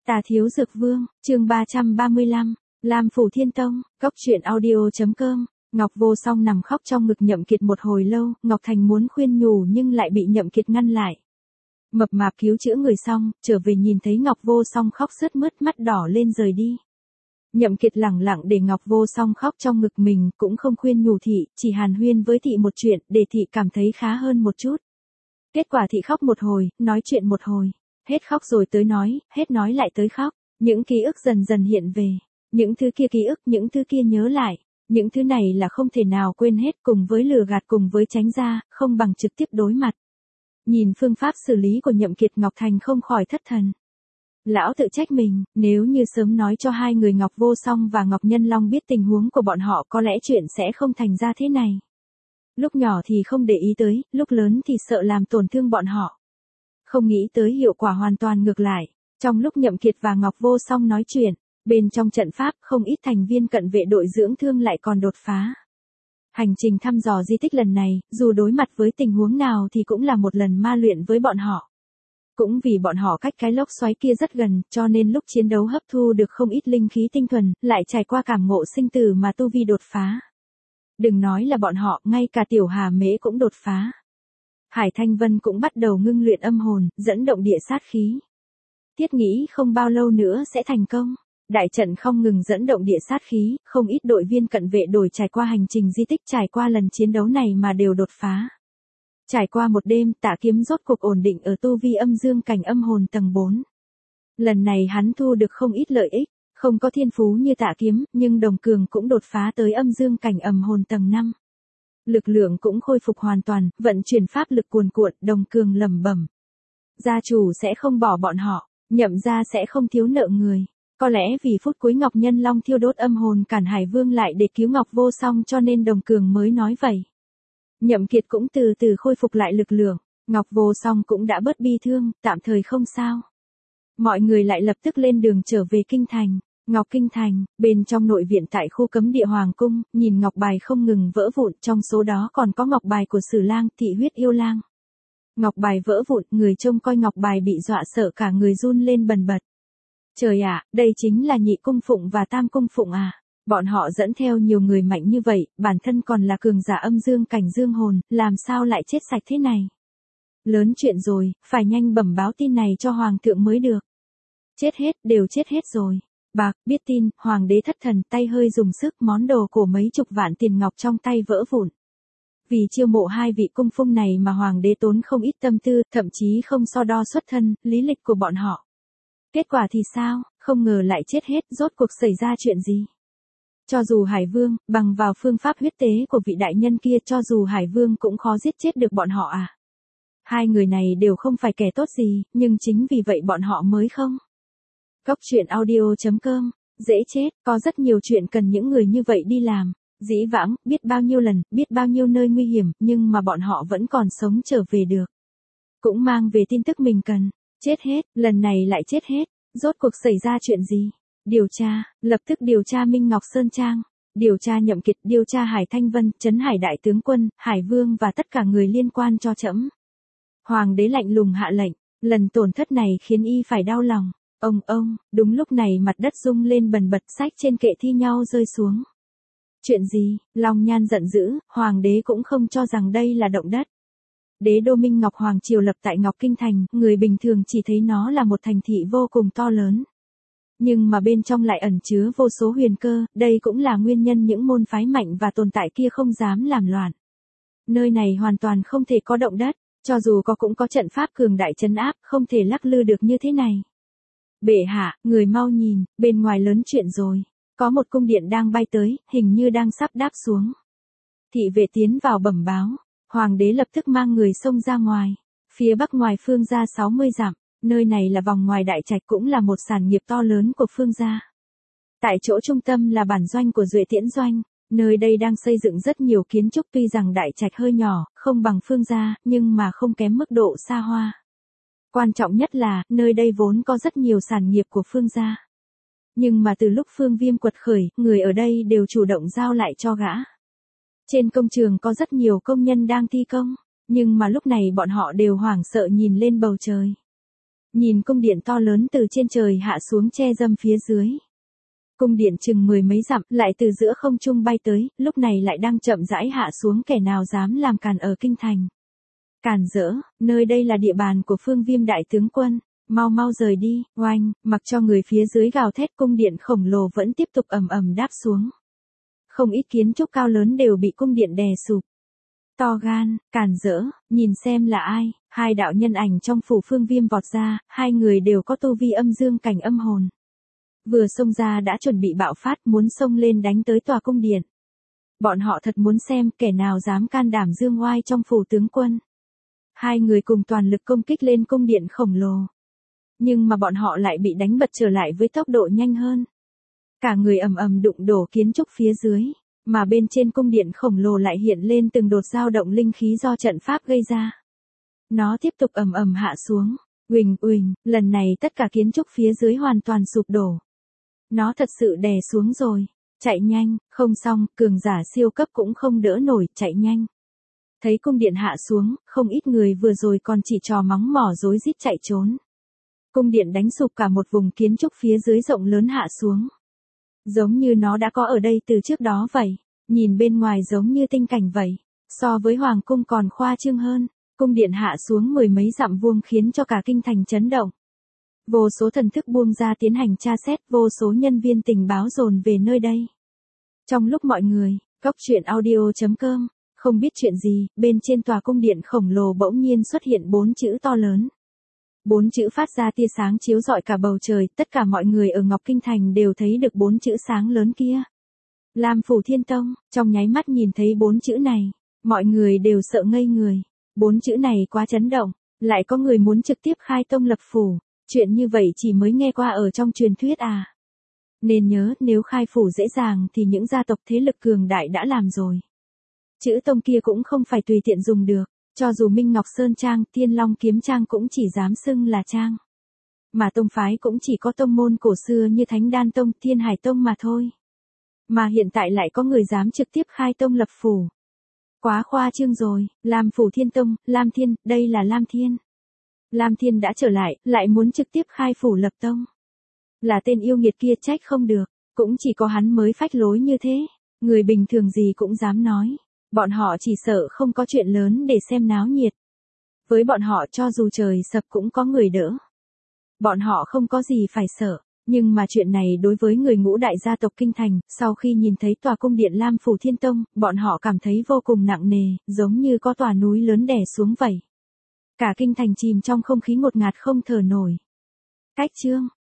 Tà Thiếu Dược Vương, chương 335, Lam Phủ Thiên Tông, Cốc truyện audio.com. Ngọc Vô Song nằm khóc trong ngực Nhậm Kiệt một hồi lâu, Ngọc Thành muốn khuyên nhủ nhưng lại bị Nhậm Kiệt ngăn lại. Mập mạp cứu chữa người xong, trở về nhìn thấy Ngọc Vô Song khóc sướt mướt, mắt đỏ lên rời đi. Nhậm Kiệt lẳng lặng để Ngọc Vô Song khóc trong ngực mình, cũng không khuyên nhủ thị, chỉ hàn huyên với thị một chuyện, để thị cảm thấy khá hơn một chút. Kết quả thị khóc một hồi, nói chuyện một hồi, hết khóc rồi tới nói, hết nói lại tới khóc, những ký ức dần dần hiện về, những thứ kia ký ức, những thứ kia nhớ lại, những thứ này là không thể nào quên hết, cùng với lừa gạt cùng với tránh ra, không bằng trực tiếp đối mặt. Nhìn phương pháp xử lý của Nhậm Kiệt, Ngọc Thành không khỏi thất thần. Lão tự trách mình, nếu như sớm nói cho hai người Ngọc Vô Song và Ngọc Nhân Long biết tình huống của bọn họ, có lẽ chuyện sẽ không thành ra thế này. Lúc nhỏ thì không để ý tới, lúc lớn thì sợ làm tổn thương bọn họ. Không nghĩ tới hiệu quả hoàn toàn ngược lại. Trong lúc Nhậm Kiệt và Ngọc Vô Song nói chuyện, bên trong trận pháp không ít thành viên cận vệ đội dưỡng thương lại còn đột phá. Hành trình thăm dò di tích lần này, dù đối mặt với tình huống nào thì cũng là một lần ma luyện với bọn họ. Cũng vì bọn họ cách cái lốc xoáy kia rất gần, cho nên lúc chiến đấu hấp thu được không ít linh khí tinh thuần, lại trải qua cảm ngộ sinh tử mà tu vi đột phá. Đừng nói là bọn họ, ngay cả Tiểu Hà Mễ cũng đột phá. Hải Thanh Vân cũng bắt đầu ngưng luyện âm hồn, dẫn động địa sát khí. Thiết nghĩ không bao lâu nữa sẽ thành công. Đại trận không ngừng dẫn động địa sát khí, không ít đội viên cận vệ đổi trải qua hành trình di tích, trải qua lần chiến đấu này mà đều đột phá. Trải qua một đêm, Tạ Kiếm rốt cuộc ổn định ở tu vi âm dương cảnh âm hồn tầng 4. Lần này hắn thu được không ít lợi ích, không có thiên phú như Tạ Kiếm, nhưng Đồng Cường cũng đột phá tới âm dương cảnh âm hồn tầng 5. Lực lượng cũng khôi phục hoàn toàn, vận chuyển pháp lực cuồn cuộn, Đồng Cường lẩm bẩm. Gia chủ sẽ không bỏ bọn họ, Nhậm gia sẽ không thiếu nợ người. Có lẽ vì phút cuối Ngọc Nhân Long thiêu đốt âm hồn cản Hải Vương lại để cứu Ngọc Vô Song cho nên Đồng Cường mới nói vậy. Nhậm Kiệt cũng từ từ khôi phục lại lực lượng, Ngọc Vô Song cũng đã bớt bi thương, tạm thời không sao. Mọi người lại lập tức lên đường trở về Kinh Thành. Ngọc Kinh Thành, bên trong nội viện tại khu cấm địa Hoàng Cung, nhìn ngọc bài không ngừng vỡ vụn, trong số đó còn có ngọc bài của Sử Lang, Thị Huyết Yêu Lang. Ngọc bài vỡ vụn, người trông coi ngọc bài bị dọa sợ cả người run lên bần bật. Trời ạ, đây chính là Nhị Cung Phụng và Tam Cung Phụng à? Bọn họ dẫn theo nhiều người mạnh như vậy, bản thân còn là cường giả âm dương cảnh dương hồn, làm sao lại chết sạch thế này? Lớn chuyện rồi, phải nhanh bẩm báo tin này cho Hoàng thượng mới được. Chết hết, đều chết hết rồi. Bạc, biết tin, Hoàng đế thất thần, tay hơi dùng sức, món đồ của mấy chục vạn tiền ngọc trong tay vỡ vụn. Vì chiêu mộ hai vị cung phụng này mà Hoàng đế tốn không ít tâm tư, thậm chí không so đo xuất thân, lý lịch của bọn họ. Kết quả thì sao, không ngờ lại chết hết, rốt cuộc xảy ra chuyện gì? Cho dù Hải Vương, bằng vào phương pháp huyết tế của vị đại nhân kia, cho dù Hải Vương cũng khó giết chết được bọn họ à? Hai người này đều không phải kẻ tốt gì, nhưng chính vì vậy bọn họ mới không. Cốc truyện audio.com, dễ chết, có rất nhiều chuyện cần những người như vậy đi làm. Dĩ vãng, biết bao nhiêu lần, biết bao nhiêu nơi nguy hiểm, nhưng mà bọn họ vẫn còn sống trở về được. Cũng mang về tin tức mình cần. Chết hết, lần này lại chết hết, rốt cuộc xảy ra chuyện gì? Điều tra, lập tức điều tra Minh Ngọc Sơn Trang, điều tra Nhậm Kiệt, điều tra Hải Thanh Vân, Trấn Hải Đại Tướng Quân, Hải Vương và tất cả người liên quan cho trẫm. Hoàng đế lạnh lùng hạ lệnh, lần tổn thất này khiến y phải đau lòng. Ông, đúng lúc này mặt đất rung lên bần bật, sách trên kệ thi nhau rơi xuống. Chuyện gì? Long Nhan giận dữ, Hoàng đế cũng không cho rằng đây là động đất. Đế đô Minh Ngọc Hoàng triều lập tại Ngọc Kinh Thành, người bình thường chỉ thấy nó là một thành thị vô cùng to lớn. Nhưng mà bên trong lại ẩn chứa vô số huyền cơ, đây cũng là nguyên nhân những môn phái mạnh và tồn tại kia không dám làm loạn. Nơi này hoàn toàn không thể có động đất, cho dù có cũng có trận pháp cường đại trấn áp, không thể lắc lư được như thế này. Bệ hạ, người mau nhìn, bên ngoài lớn chuyện rồi. Có một cung điện đang bay tới, hình như đang sắp đáp xuống. Thị vệ tiến vào bẩm báo. Hoàng đế lập tức mang người xông ra ngoài. Phía bắc ngoài Phương gia 60 dặm, nơi này là vòng ngoài đại trạch, cũng là một sản nghiệp to lớn của Phương gia. Tại chỗ trung tâm là bản doanh của Duệ Tiễn Doanh, nơi đây đang xây dựng rất nhiều kiến trúc, tuy rằng đại trạch hơi nhỏ, không bằng Phương gia, nhưng mà không kém mức độ xa hoa. Quan trọng nhất là, nơi đây vốn có rất nhiều sản nghiệp của Phương gia. Nhưng mà từ lúc Phương Viêm quật khởi, người ở đây đều chủ động giao lại cho gã. Trên công trường có rất nhiều công nhân đang thi công, nhưng mà lúc này bọn họ đều hoảng sợ nhìn lên bầu trời. Nhìn cung điện to lớn từ trên trời hạ xuống che râm phía dưới. Cung điện chừng mười mấy dặm lại từ giữa không trung bay tới, lúc này lại đang chậm rãi hạ xuống, kẻ nào dám làm càn ở kinh thành. Càn rỡ, nơi đây là địa bàn của Phương Viêm đại tướng quân, mau mau rời đi. Oanh, mặc cho người phía dưới gào thét, cung điện khổng lồ vẫn tiếp tục ầm ầm đáp xuống. Không ít kiến trúc cao lớn đều bị cung điện đè sụp. To gan, càn rỡ, nhìn xem là ai. Hai đạo nhân ảnh trong phủ Phương Viêm vọt ra, hai người đều có tu vi âm dương cảnh âm hồn. Vừa xông ra đã chuẩn bị bạo phát, muốn xông lên đánh tới tòa cung điện. Bọn họ thật muốn xem kẻ nào dám can đảm dương oai trong phủ tướng quân. Hai người cùng toàn lực công kích lên cung điện khổng lồ. Nhưng mà bọn họ lại bị đánh bật trở lại với tốc độ nhanh hơn. Cả người ầm ầm đụng đổ kiến trúc phía dưới, mà bên trên cung điện khổng lồ lại hiện lên từng đột dao động linh khí do trận pháp gây ra. Nó tiếp tục ầm ầm hạ xuống, uỳnh uỳnh, lần này tất cả kiến trúc phía dưới hoàn toàn sụp đổ. Nó thật sự đè xuống rồi, chạy nhanh, không xong, cường giả siêu cấp cũng không đỡ nổi, chạy nhanh. Thấy cung điện hạ xuống, không ít người vừa rồi còn chỉ trò móng mỏ rối rít chạy trốn. Cung điện đánh sụp cả một vùng kiến trúc phía dưới rộng lớn hạ xuống. Giống như nó đã có ở đây từ trước đó vậy, nhìn bên ngoài giống như tinh cảnh vậy, so với hoàng cung còn khoa trương hơn. Cung điện hạ xuống mười mấy dặm vuông khiến cho cả kinh thành chấn động. Vô số thần thức buông ra tiến hành tra xét, vô số nhân viên tình báo dồn về nơi đây. Trong lúc mọi người, góc truyện audio.com, không biết chuyện gì, bên trên tòa cung điện khổng lồ bỗng nhiên xuất hiện 4 chữ to lớn. 4 chữ phát ra tia sáng chiếu rọi cả bầu trời, tất cả mọi người ở Ngọc Kinh Thành đều thấy được 4 chữ sáng lớn kia. Lam Phủ Thiên Tông, trong nháy mắt nhìn thấy 4 chữ này, mọi người đều sợ ngây người. 4 chữ này quá chấn động, lại có người muốn trực tiếp khai tông lập phủ, chuyện như vậy chỉ mới nghe qua ở trong truyền thuyết à. Nên nhớ, nếu khai phủ dễ dàng thì những gia tộc thế lực cường đại đã làm rồi. Chữ tông kia cũng không phải tùy tiện dùng được, cho dù Minh Ngọc Sơn Trang, Thiên Long Kiếm Trang cũng chỉ dám xưng là trang. Mà tông phái cũng chỉ có tông môn cổ xưa như Thánh Đan Tông, Thiên Hải Tông mà thôi. Mà hiện tại lại có người dám trực tiếp khai tông lập phủ. Quá khoa trương rồi, Lam Phủ Thiên Tông, Lam Thiên, đây là Lam Thiên. Lam Thiên đã trở lại muốn trực tiếp khai phủ lập tông. Là tên yêu nghiệt kia trách không được, cũng chỉ có hắn mới phách lối như thế, người bình thường gì cũng dám nói. Bọn họ chỉ sợ không có chuyện lớn để xem náo nhiệt. Với bọn họ cho dù trời sập cũng có người đỡ. Bọn họ không có gì phải sợ. Nhưng mà chuyện này đối với người ngũ đại gia tộc Kinh Thành, sau khi nhìn thấy tòa cung điện Lam Phủ Thiên Tông, bọn họ cảm thấy vô cùng nặng nề, giống như có tòa núi lớn đè xuống vậy. Cả Kinh Thành chìm trong không khí ngột ngạt không thở nổi. Cách chương